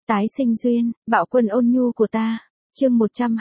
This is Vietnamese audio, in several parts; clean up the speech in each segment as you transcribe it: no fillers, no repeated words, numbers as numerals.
Tái sinh duyên, bạo quân ôn nhu của ta. Chương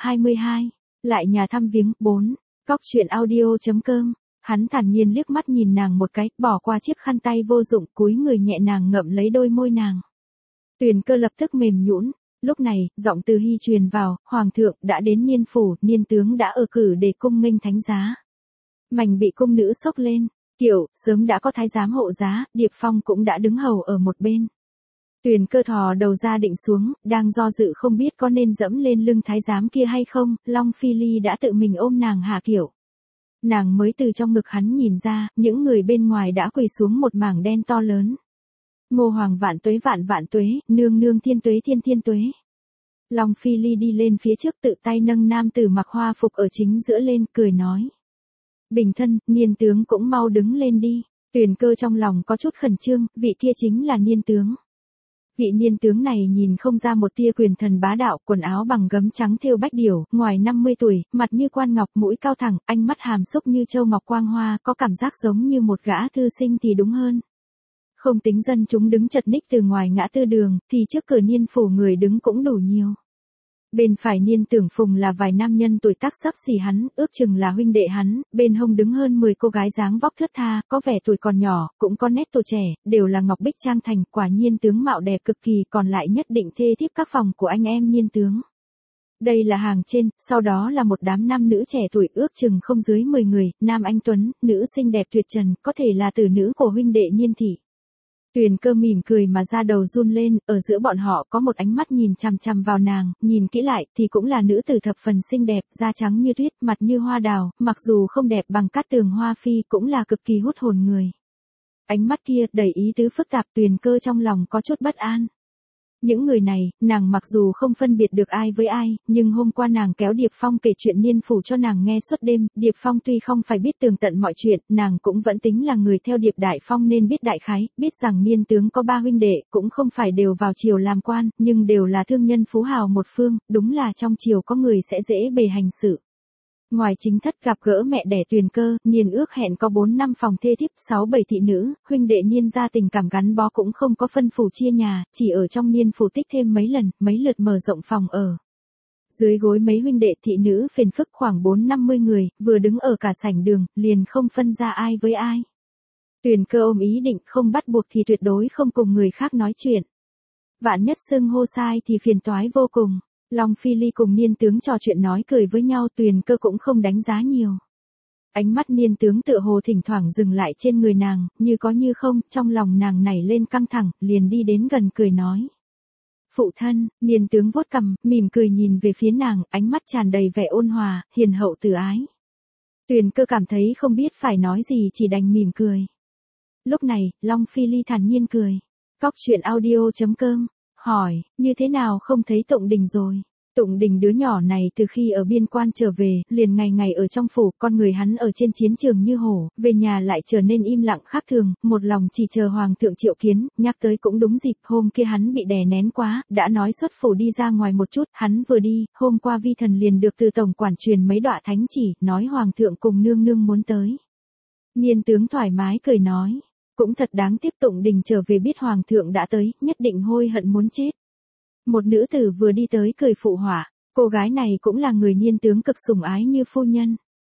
122. Lại nhà thăm viếng 4. Cóc truyện audio.com. Hắn thản nhiên liếc mắt nhìn nàng một cái, bỏ qua chiếc khăn tay vô dụng, cúi người nhẹ nàng ngậm lấy đôi môi nàng. Tuyền Cơ lập tức mềm nhũn. Lúc này, giọng Từ Hy truyền vào, hoàng thượng đã đến Niên phủ, Niên tướng đã ở cử để cung nghênh thánh giá. Mảnh bị cung nữ xốc lên, kiệu sớm đã có thái giám hộ giá, Điệp Phong cũng đã đứng hầu ở một bên. Tuyền Cơ thò đầu ra định xuống, đang do dự không biết có nên dẫm lên lưng thái giám kia hay không, Long Phi Ly đã tự mình ôm nàng hạ kiệu. Nàng mới từ trong ngực hắn nhìn ra, những người bên ngoài đã quỳ xuống một mảng đen to lớn. Ngô Hoàng vạn tuế, nương nương thiên tuế. Long Phi Ly đi lên phía trước tự tay nâng nam tử mặc hoa phục ở chính giữa lên, cười nói. Bình thân, Niên tướng cũng mau đứng lên đi. Tuyền Cơ trong lòng có chút khẩn trương, vị kia chính là Niên tướng. Vị Niên tướng này nhìn không ra một tia quyền thần bá đạo, quần áo bằng gấm trắng thêu bách điểu, ngoài 50 tuổi, mặt như quan ngọc, mũi cao thẳng, ánh mắt hàm xúc như châu ngọc quang hoa, có cảm giác giống như một gã thư sinh thì đúng hơn. Không tính dân chúng đứng chật ních từ ngoài ngã tư đường, thì trước cửa Niên phủ người đứng cũng đủ nhiều. Bên phải Niên Tưởng Phùng là vài nam nhân tuổi tác xấp xỉ hắn, ước chừng là huynh đệ hắn, bên hông đứng hơn 10 cô gái dáng vóc thướt tha, có vẻ tuổi còn nhỏ, cũng có nét tuổi trẻ, đều là ngọc bích trang thành, quả nhiên tướng mạo đẹp cực kỳ, còn lại nhất định thê thiếp các phòng của anh em Niên tướng. Đây là hàng trên, sau đó là một đám nam nữ trẻ tuổi ước chừng không dưới 10 người, nam anh tuấn, nữ xinh đẹp tuyệt trần, có thể là tử nữ của huynh đệ Niên thị. Tuyền Cơ mỉm cười mà da đầu run lên, ở giữa bọn họ có một ánh mắt nhìn chằm chằm vào nàng, nhìn kỹ lại thì cũng là nữ tử thập phần xinh đẹp, da trắng như tuyết, mặt như hoa đào, mặc dù không đẹp bằng Cát Tường Hoa Phi cũng là cực kỳ hút hồn người. Ánh mắt kia đầy ý tứ phức tạp, Tuyền Cơ trong lòng có chút bất an. Những người này, nàng mặc dù không phân biệt được ai với ai, nhưng hôm qua nàng kéo Điệp Phong kể chuyện Niên phủ cho nàng nghe suốt đêm, Điệp Phong tuy không phải biết tường tận mọi chuyện, nàng cũng vẫn tính là người theo Điệp Đại Phong nên biết đại khái, biết rằng Niên tướng có 3 huynh đệ, cũng không phải đều vào triều làm quan, nhưng đều là thương nhân phú hào một phương, đúng là trong triều có người sẽ dễ bề hành sự. Ngoài chính thất gặp gỡ mẹ đẻ Tuyền Cơ, Niên ước hẹn có 4-5 phòng thê thiếp, 6-7 thị nữ, huynh đệ Niên gia tình cảm gắn bó cũng không có phân phủ chia nhà, chỉ ở trong Niên phủ tích thêm mấy lần, mấy lượt mở rộng phòng ở. Dưới gối mấy huynh đệ thị nữ phiền phức khoảng 4-50 người, vừa đứng ở cả sảnh đường, liền không phân ra ai với ai. Tuyền Cơ ôm ý định không bắt buộc thì tuyệt đối không cùng người khác nói chuyện. Vạn nhất xưng hô sai thì phiền toái vô cùng. Long Phi Ly cùng Niên tướng trò chuyện nói cười với nhau, Tuyền Cơ cũng không đánh giá nhiều. Ánh mắt Niên tướng tựa hồ thỉnh thoảng dừng lại trên người nàng, như có như không, trong lòng nàng nảy lên căng thẳng, liền đi đến gần cười nói. Phụ thân, Niên tướng vuốt cằm, mỉm cười nhìn về phía nàng, ánh mắt tràn đầy vẻ ôn hòa, hiền hậu từ ái. Tuyền Cơ cảm thấy không biết phải nói gì chỉ đành mỉm cười. Lúc này, Long Phi Ly thản nhiên cười. Cóc truyện audio.com. Hỏi, như thế nào không thấy Tụng Đình rồi? Tụng Đình đứa nhỏ này từ khi ở biên quan trở về, liền ngày ngày ở trong phủ, con người hắn ở trên chiến trường như hổ, về nhà lại trở nên im lặng khác thường, một lòng chỉ chờ hoàng thượng triệu kiến, nhắc tới cũng đúng dịp, hôm kia hắn bị đè nén quá, đã nói xuất phủ đi ra ngoài một chút, hắn vừa đi, hôm qua vi thần liền được từ tổng quản truyền mấy đọa thánh chỉ, nói hoàng thượng cùng nương nương muốn tới. Niên tướng thoải mái cười nói. Cũng thật đáng tiếc Tụng Đình trở về biết hoàng thượng đã tới, nhất định hôi hận muốn chết. Một nữ tử vừa đi tới cười phụ họa, cô gái này cũng là người Niên tướng cực sủng ái như phu nhân.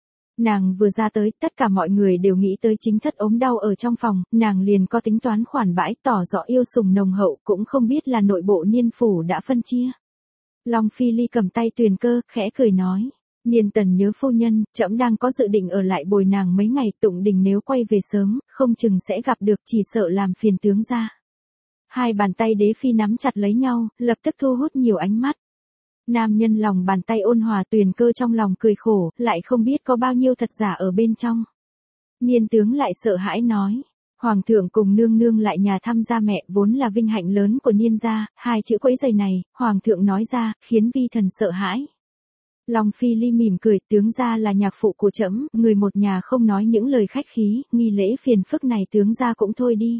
Nàng vừa ra tới, tất cả mọi người đều nghĩ tới chính thất ốm đau ở trong phòng, nàng liền có tính toán khoản bãi tỏ rõ yêu sủng nồng hậu, cũng không biết là nội bộ Niên phủ đã phân chia. Long Phi Ly cầm tay Tuyền Cơ, khẽ cười nói. Niên tần nhớ phu nhân, trẫm đang có dự định ở lại bồi nàng mấy ngày, Tụng Đình nếu quay về sớm, không chừng sẽ gặp được, chỉ sợ làm phiền tướng ra. Hai bàn tay đế phi nắm chặt lấy nhau, lập tức thu hút nhiều ánh mắt. Nam nhân lòng bàn tay ôn hòa, Tuyền Cơ trong lòng cười khổ, lại không biết có bao nhiêu thật giả ở bên trong. Niên tướng lại sợ hãi nói. Hoàng thượng cùng nương nương lại nhà thăm gia mẹ vốn là vinh hạnh lớn của Niên gia, hai chữ quấy giày này, hoàng thượng nói ra, khiến vi thần sợ hãi. Long Phi Ly mỉm cười, tướng gia là nhạc phụ của trẫm, người một nhà không nói những lời khách khí, nghi lễ phiền phức này tướng gia cũng thôi đi.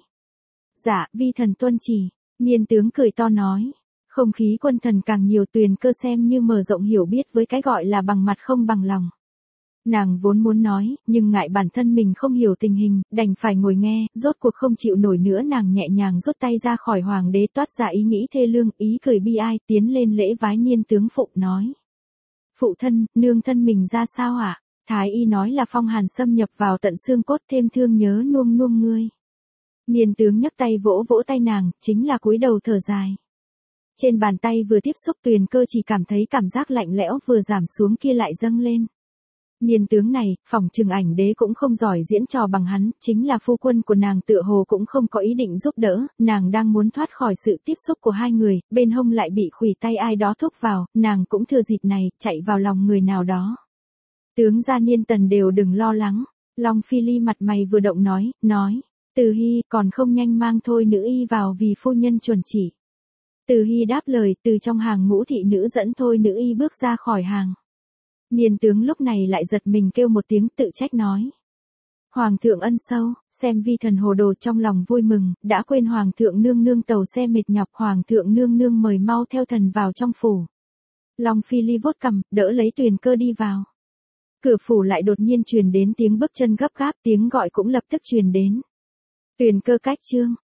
Dạ, vi thần tuân chỉ. Niên tướng cười to nói. Không khí quân thần càng nhiều, Tuyền Cơ xem như mở rộng hiểu biết với cái gọi là bằng mặt không bằng lòng. Nàng vốn muốn nói, nhưng ngại bản thân mình không hiểu tình hình, đành phải ngồi nghe, rốt cuộc không chịu nổi nữa nàng nhẹ nhàng rút tay ra khỏi hoàng đế toát ra ý nghĩ thê lương, ý cười bi ai, tiến lên lễ vái Niên tướng phụ nói. Phụ thân, nương thân mình ra sao ạ? Thái y nói là phong hàn xâm nhập vào tận xương cốt thêm thương nhớ nuông nuông ngươi. Niên tướng nhấc tay vỗ vỗ tay nàng, chính là cúi đầu thở dài. Trên bàn tay vừa tiếp xúc Tuyền Cơ chỉ cảm thấy cảm giác lạnh lẽo vừa giảm xuống kia lại dâng lên. Niên tướng này, phỏng chừng Ảnh Đế cũng không giỏi diễn trò bằng hắn, chính là phu quân của nàng tựa hồ cũng không có ý định giúp đỡ, nàng đang muốn thoát khỏi sự tiếp xúc của hai người, bên hông lại bị khuỷu tay ai đó thúc vào, nàng cũng thừa dịp này, chạy vào lòng người nào đó. Tướng gia Niên Tần đều đừng lo lắng, Long Phi Ly mặt mày vừa động nói, Từ Hy còn không nhanh mang thôi nữ y vào vì phu nhân chuẩn chỉ. Từ Hy đáp lời, từ trong hàng ngũ thị nữ dẫn thôi nữ y bước ra khỏi hàng. Niên tướng lúc này lại giật mình kêu một tiếng tự trách nói. Hoàng thượng ân sâu, xem vi thần hồ đồ trong lòng vui mừng, đã quên hoàng thượng nương nương tàu xe mệt nhọc, hoàng thượng nương nương mời mau theo thần vào trong phủ. Long Phi Ly vuốt cằm, đỡ lấy Tuyền Cơ đi vào. Cửa phủ lại đột nhiên truyền đến tiếng bước chân gấp gáp, tiếng gọi cũng lập tức truyền đến. Tuyền Cơ cách trương,